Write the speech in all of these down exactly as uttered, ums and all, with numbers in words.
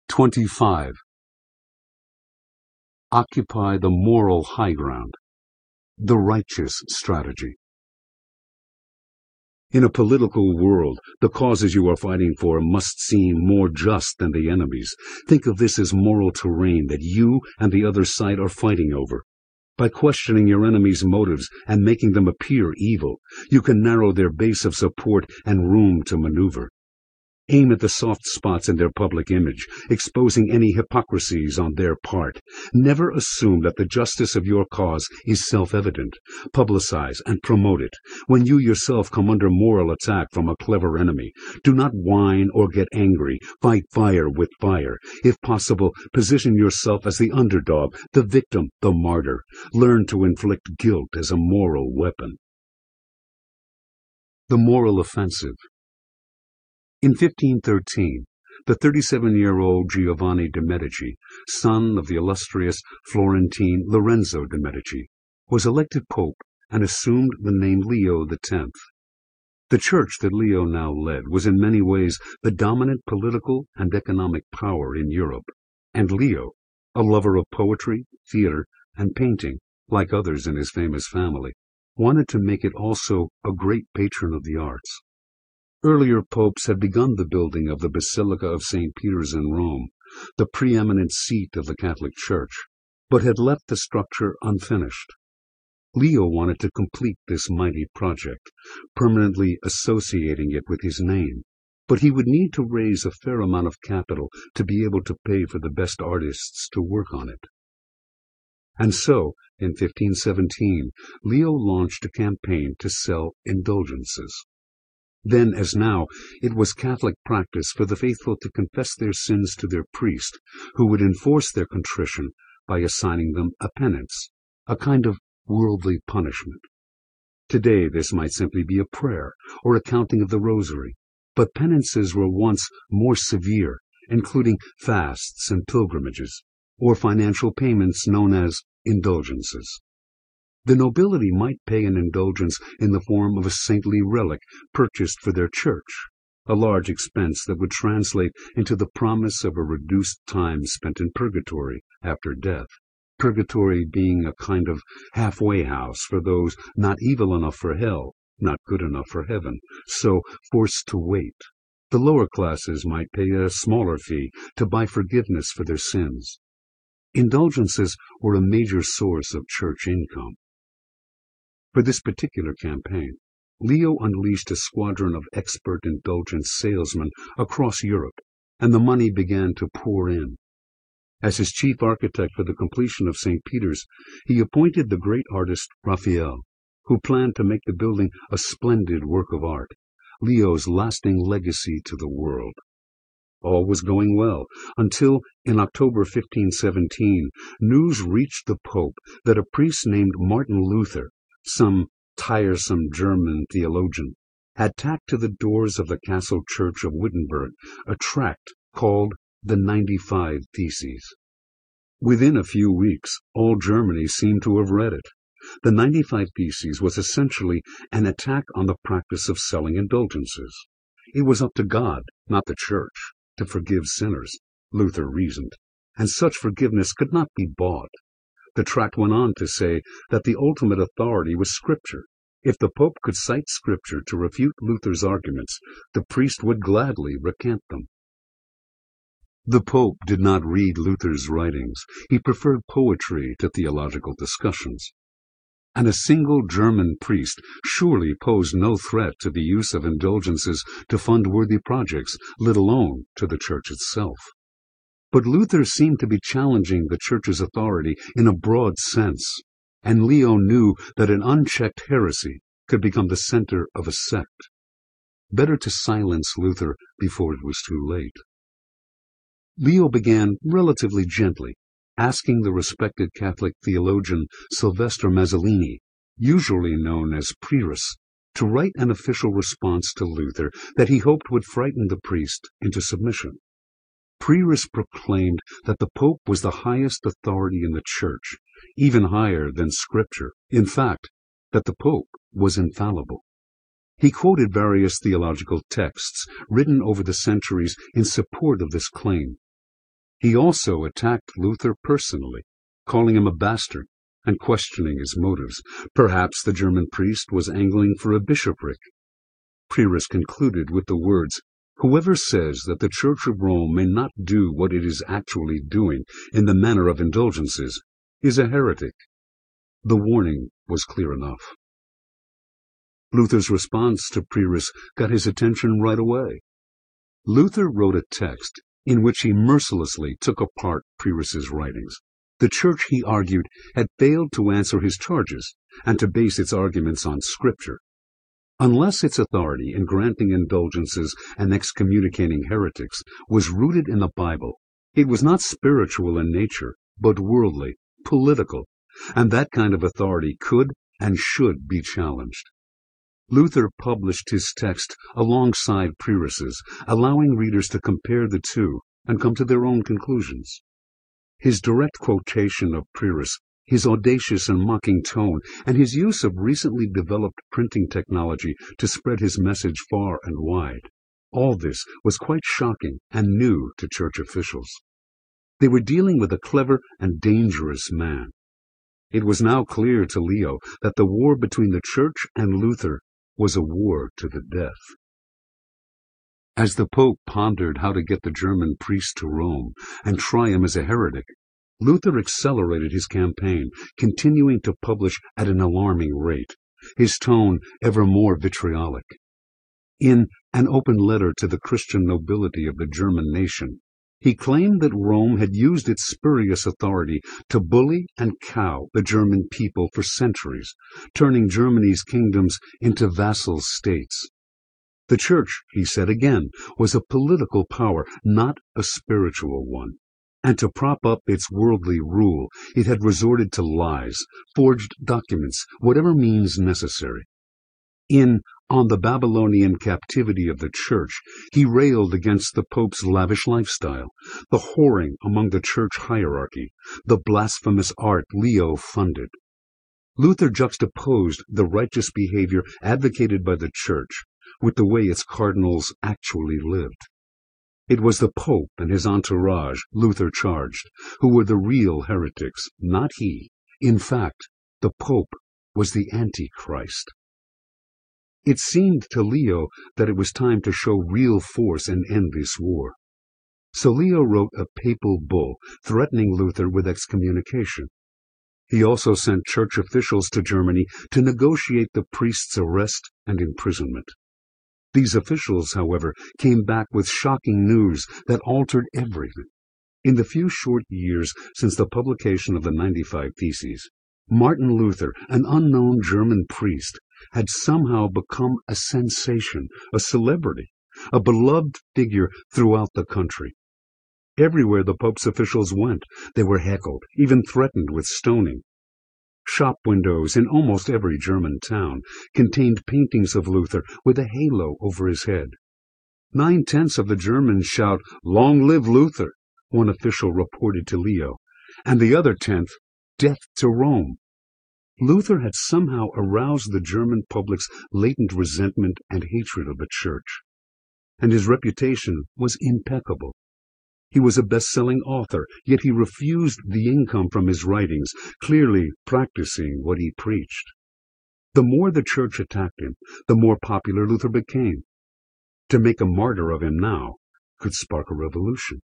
twenty-five. Occupy the moral high ground. The righteous strategy. In a political world, the causes you are fighting for must seem more just than the enemies. Think of this as moral terrain that you and the other side are fighting over. By questioning your enemy's motives and making them appear evil, you can narrow their base of support and room to maneuver. Aim at the soft spots in their public image, exposing any hypocrisies on their part. Never assume that the justice of your cause is self-evident. Publicize and promote it. When you yourself come under moral attack from a clever enemy, do not whine or get angry. Fight fire with fire. If possible, position yourself as the underdog, the victim, the martyr. Learn to inflict guilt as a moral weapon. The moral offensive. In fifteen thirteen, the thirty-seven-year-old Giovanni de' Medici, son of the illustrious Florentine Lorenzo de' Medici, was elected pope and assumed the name Leo the tenth. The church that Leo now led was in many ways the dominant political and economic power in Europe, and Leo, a lover of poetry, theater, and painting, like others in his famous family, wanted to make it also a great patron of the arts. Earlier popes had begun the building of the Basilica of Saint Peter's in Rome, the preeminent seat of the Catholic Church, but had left the structure unfinished. Leo wanted to complete this mighty project, permanently associating it with his name, but he would need to raise a fair amount of capital to be able to pay for the best artists to work on it. And so, in fifteen seventeen, Leo launched a campaign to sell indulgences. Then, as now, it was Catholic practice for the faithful to confess their sins to their priest, who would enforce their contrition by assigning them a penance, a kind of worldly punishment. Today this might simply be a prayer or a counting of the rosary, but penances were once more severe, including fasts and pilgrimages, or financial payments known as indulgences. The nobility might pay an indulgence in the form of a saintly relic purchased for their church, a large expense that would translate into the promise of a reduced time spent in purgatory after death, purgatory being a kind of halfway house for those not evil enough for hell, not good enough for heaven, so forced to wait. The lower classes might pay a smaller fee to buy forgiveness for their sins. Indulgences were a major source of church income. For this particular campaign, Leo unleashed a squadron of expert indulgence salesmen across Europe, and the money began to pour in. As his chief architect for the completion of Saint Peter's, he appointed the great artist Raphael, who planned to make the building a splendid work of art, Leo's lasting legacy to the world. All was going well, until, in October fifteen seventeen, news reached the Pope that a priest named Martin Luther, some tiresome German theologian, had tacked to the doors of the castle church of Wittenberg a tract called the Ninety-Five Theses. Within a few weeks, all Germany seemed to have read it. The Ninety-Five Theses was essentially an attack on the practice of selling indulgences. It was up to God, not the church, to forgive sinners, Luther reasoned, and such forgiveness could not be bought. The tract went on to say that the ultimate authority was Scripture. If the Pope could cite Scripture to refute Luther's arguments, the priest would gladly recant them. The Pope did not read Luther's writings. He preferred poetry to theological discussions. And a single German priest surely posed no threat to the use of indulgences to fund worthy projects, let alone to the Church itself. But Luther seemed to be challenging the Church's authority in a broad sense, and Leo knew that an unchecked heresy could become the center of a sect. Better to silence Luther before it was too late. Leo began relatively gently, asking the respected Catholic theologian Sylvester Mazzolini, usually known as Prius, to write an official response to Luther that he hoped would frighten the priest into submission. Prius proclaimed that the Pope was the highest authority in the Church, even higher than Scripture, in fact, that the Pope was infallible. He quoted various theological texts written over the centuries in support of this claim. He also attacked Luther personally, calling him a bastard and questioning his motives. Perhaps the German priest was angling for a bishopric. Pyrrhus concluded with the words, "Whoever says that the Church of Rome may not do what it is actually doing in the manner of indulgences is a heretic." The warning was clear enough. Luther's response to Pyrrhus got his attention right away. Luther wrote a text in which he mercilessly took apart Pyrrhus's writings. The Church, he argued, had failed to answer his charges and to base its arguments on Scripture. Unless its authority in granting indulgences and excommunicating heretics was rooted in the Bible, it was not spiritual in nature, but worldly, political, and that kind of authority could and should be challenged. Luther published his text alongside Pyrrhus's, allowing readers to compare the two and come to their own conclusions. His direct quotation of Pyrrhus, his audacious and mocking tone, and his use of recently developed printing technology to spread his message far and wide, all this was quite shocking and new to church officials. They were dealing with a clever and dangerous man. It was now clear to Leo that the war between the Church and Luther was a war to the death. As the Pope pondered how to get the German priest to Rome and try him as a heretic, Luther accelerated his campaign, continuing to publish at an alarming rate, his tone ever more vitriolic. In An Open Letter to the Christian Nobility of the German Nation, he claimed that Rome had used its spurious authority to bully and cow the German people for centuries, turning Germany's kingdoms into vassal states. The Church, he said again, was a political power, not a spiritual one. And to prop up its worldly rule, it had resorted to lies, forged documents, whatever means necessary. In On the Babylonian Captivity of the Church, he railed against the Pope's lavish lifestyle, the whoring among the church hierarchy, the blasphemous art Leo funded. Luther juxtaposed the righteous behavior advocated by the Church with the way its cardinals actually lived. It was the Pope and his entourage, Luther charged, who were the real heretics, not he. In fact, the Pope was the Antichrist. It seemed to Leo that it was time to show real force and end this war. So Leo wrote a papal bull threatening Luther with excommunication. He also sent church officials to Germany to negotiate the priest's arrest and imprisonment. These officials, however, came back with shocking news that altered everything. In the few short years since the publication of the ninety-five Theses, Martin Luther, an unknown German priest, had somehow become a sensation, a celebrity, a beloved figure throughout the country. Everywhere the Pope's officials went, they were heckled, even threatened with stoning. Shop windows in almost every German town contained paintings of Luther with a halo over his head. Nine-tenths of the Germans shout, "Long live Luther," one official reported to Leo, and the other tenth, "Death to Rome." Luther had somehow aroused the German public's latent resentment and hatred of the Church, and his reputation was impeccable. He was a best-selling author, yet he refused the income from his writings, clearly practicing what he preached. The more the Church attacked him, the more popular Luther became. To make a martyr of him now could spark a revolution.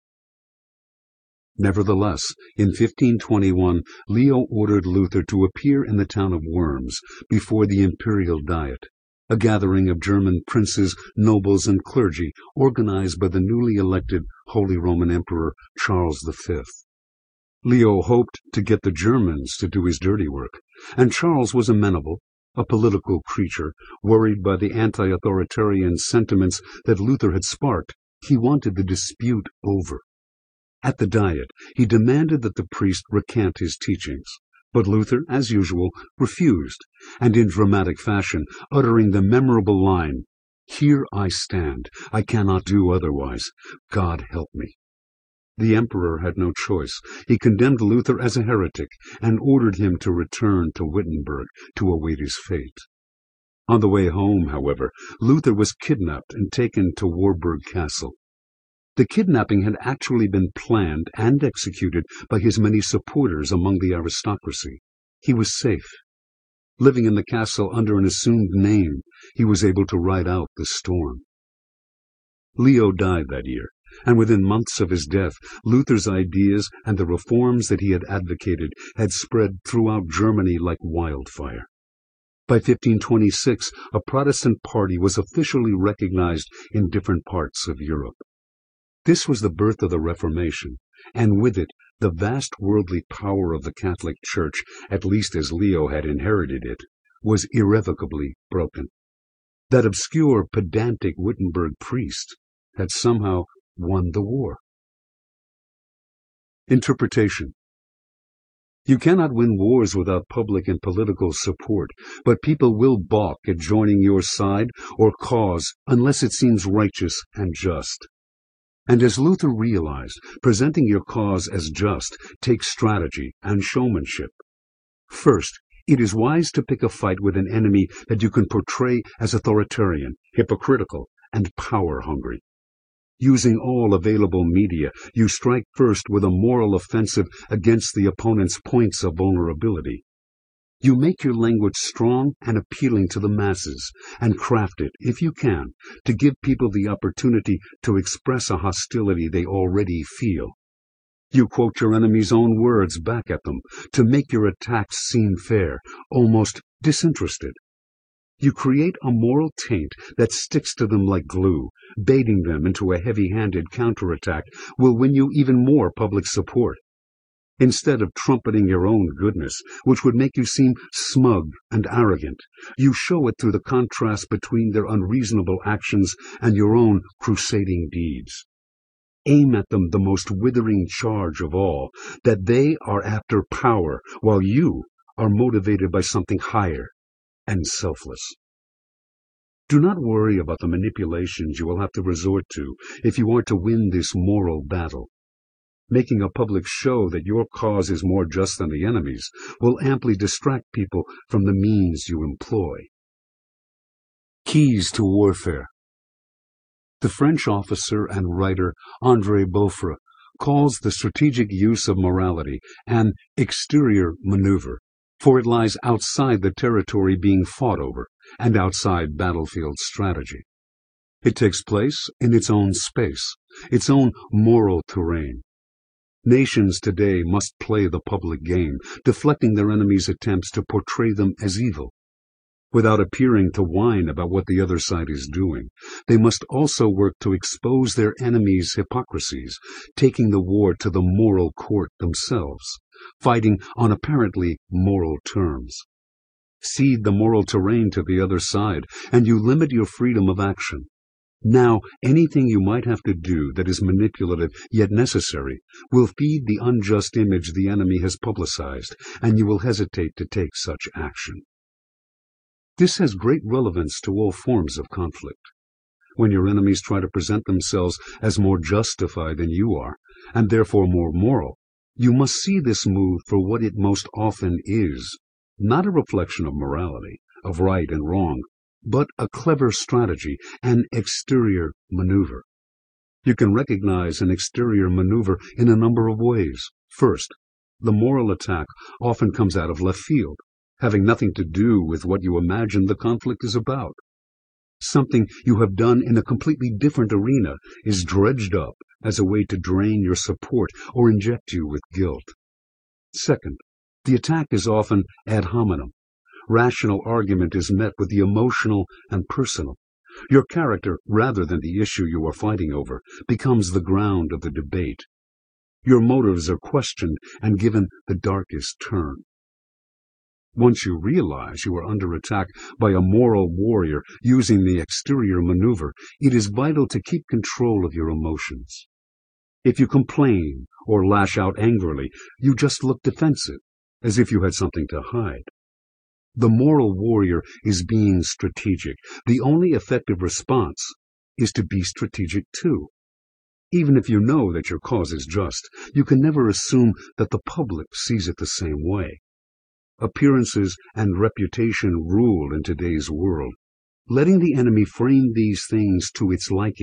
Nevertheless, in fifteen twenty-one, Leo ordered Luther to appear in the town of Worms before the imperial diet, a gathering of German princes, nobles, and clergy organized by the newly elected Holy Roman Emperor Charles the Fifth. Leo hoped to get the Germans to do his dirty work, and Charles was amenable, a political creature, worried by the anti-authoritarian sentiments that Luther had sparked. He wanted the dispute over. At the Diet, he demanded that the priest recant his teachings, but Luther, as usual, refused, and in dramatic fashion, uttering the memorable line, "Here I stand, I cannot do otherwise, God help me." The emperor had no choice. He condemned Luther as a heretic and ordered him to return to Wittenberg to await his fate. On the way home, however, Luther was kidnapped and taken to Warburg Castle. The kidnapping had actually been planned and executed by his many supporters among the aristocracy. He was safe. Living in the castle under an assumed name, he was able to ride out the storm. Leo died that year, and within months of his death, Luther's ideas and the reforms that he had advocated had spread throughout Germany like wildfire. By fifteen twenty-six, a Protestant party was officially recognized in different parts of Europe. This was the birth of the Reformation, and with it, the wast worldly power of the Catholic Church, at least as Leo had inherited it, was irrevocably broken. That obscure, pedantic Wittenberg priest had somehow won the war. Interpretation. You cannot win wars without public and political support, but people will balk at joining your side or cause unless it seems righteous and just. And as Luther realized, presenting your cause as just takes strategy and showmanship. First, it is wise to pick a fight with an enemy that you can portray as authoritarian, hypocritical, and power-hungry. Using all available media, you strike first with a moral offensive against the opponent's points of vulnerability. You make your language strong and appealing to the masses, and craft it, if you can, to give people the opportunity to express a hostility they already feel. You quote your enemy's own words back at them, to make your attacks seem fair, almost disinterested. You create a moral taint that sticks to them like glue. Baiting them into a heavy-handed counterattack will win you even more public support. Instead of trumpeting your own goodness, which would make you seem smug and arrogant, you show it through the contrast between their unreasonable actions and your own crusading deeds. Aim at them the most withering charge of all, that they are after power, while you are motivated by something higher and selfless. Do not worry about the manipulations you will have to resort to if you are to win this moral battle. Making a public show that your cause is more just than the enemy's will amply distract people from the means you employ. Keys to warfare. The French officer and writer André Beaufort calls the strategic use of morality an exterior maneuver, for it lies outside the territory being fought over and outside battlefield strategy. It takes place in its own space, its own moral terrain. Nations today must play the public game, deflecting their enemies' attempts to portray them as evil. Without appearing to whine about what the other side is doing, they must also work to expose their enemies' hypocrisies, taking the war to the moral court themselves, fighting on apparently moral terms. Cede the moral terrain to the other side, and you limit your freedom of action. Now, anything you might have to do that is manipulative yet necessary will feed the unjust image the enemy has publicized, and you will hesitate to take such action. This has great relevance to all forms of conflict. When your enemies try to present themselves as more justified than you are, and therefore more moral, you must see this move for what it most often is, not a reflection of morality, of right and wrong, but a clever strategy, an exterior maneuver. You can recognize an exterior maneuver in a number of ways. First, the moral attack often comes out of left field, having nothing to do with what you imagine the conflict is about. Something you have done in a completely different arena is dredged up as a way to drain your support or inject you with guilt. Second, the attack is often ad hominem. Rational argument is met with the emotional and personal. Your character, rather than the issue you are fighting over, becomes the ground of the debate. Your motives are questioned and given the darkest turn. Once you realize you are under attack by a moral warrior using the exterior maneuver, it is vital to keep control of your emotions. If you complain or lash out angrily, you just look defensive, as if you had something to hide. The moral warrior is being strategic. The only effective response is to be strategic too. Even if you know that your cause is just, you can never assume that the public sees it the same way. Appearances and reputation rule in today's world. Letting the enemy frame these things to its liking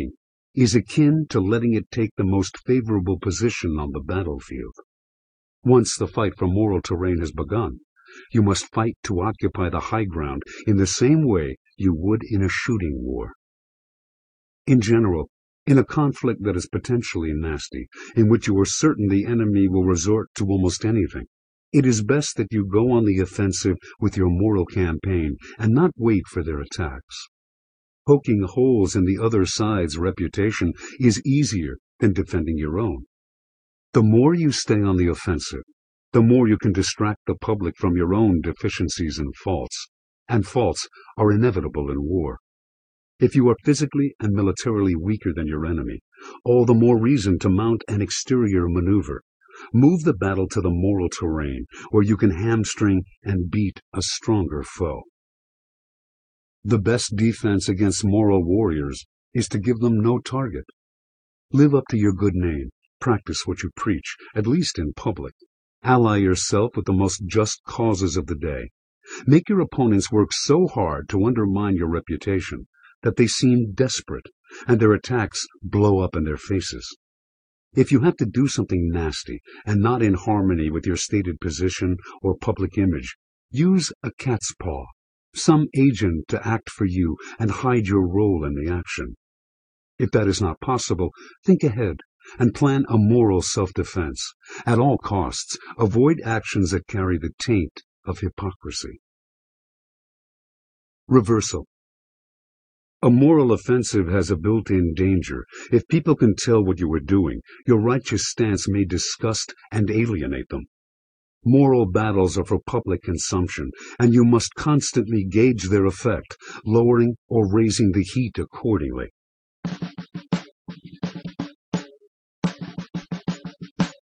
is akin to letting it take the most favorable position on the battlefield. Once the fight for moral terrain has begun, you must fight to occupy the high ground in the same way you would in a shooting war. In general, in a conflict that is potentially nasty, in which you are certain the enemy will resort to almost anything, it is best that you go on the offensive with your moral campaign and not wait for their attacks. Poking holes in the other side's reputation is easier than defending your own. The more you stay on the offensive, the more you can distract the public from your own deficiencies and faults, and faults are inevitable in war. If you are physically and militarily weaker than your enemy, all the more reason to mount an exterior maneuver. Move the battle to the moral terrain, where you can hamstring and beat a stronger foe. The best defense against moral warriors is to give them no target. Live up to your good name, practice what you preach, at least in public. Ally yourself with the most just causes of the day. Make your opponents work so hard to undermine your reputation that they seem desperate, and their attacks blow up in their faces. If you have to do something nasty and not in harmony with your stated position or public image, use a cat's paw, some agent to act for you and hide your role in the action. If that is not possible, think ahead and plan a moral self-defense. At all costs, avoid actions that carry the taint of hypocrisy. Reversal. A moral offensive has a built-in danger. If people can tell what you are doing, your righteous stance may disgust and alienate them. Moral battles are for public consumption, and you must constantly gauge their effect, lowering or raising the heat accordingly.